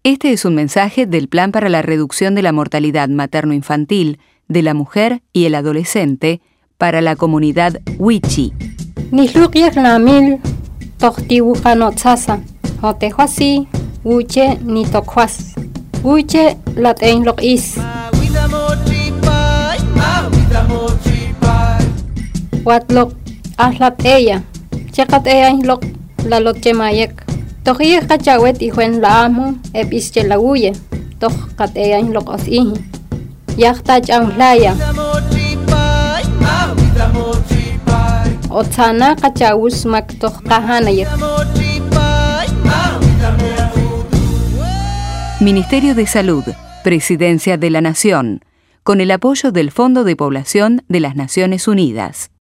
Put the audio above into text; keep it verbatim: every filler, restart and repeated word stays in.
Este es un mensaje del Plan para la Reducción de la Mortalidad Materno-Infantil de la Mujer y el Adolescente para la comunidad Wichi. Nisluqyaq lamil toqtiwuqanotsasa hotejuasi wuche nitokjuas wuche lat'ein loq'is watloq ajlat'eya cheqat'eya loq lalotchemayek toqiyej qachawet ijuen la'amu ep'ische lawuye toj qat'eya loq os'ij yaqta ch'anlaya Otsana kachawus maktoh kahanayek. Ministerio de Salud, Presidencia de la Nación, con el apoyo del Fondo de Población de las Naciones Unidas.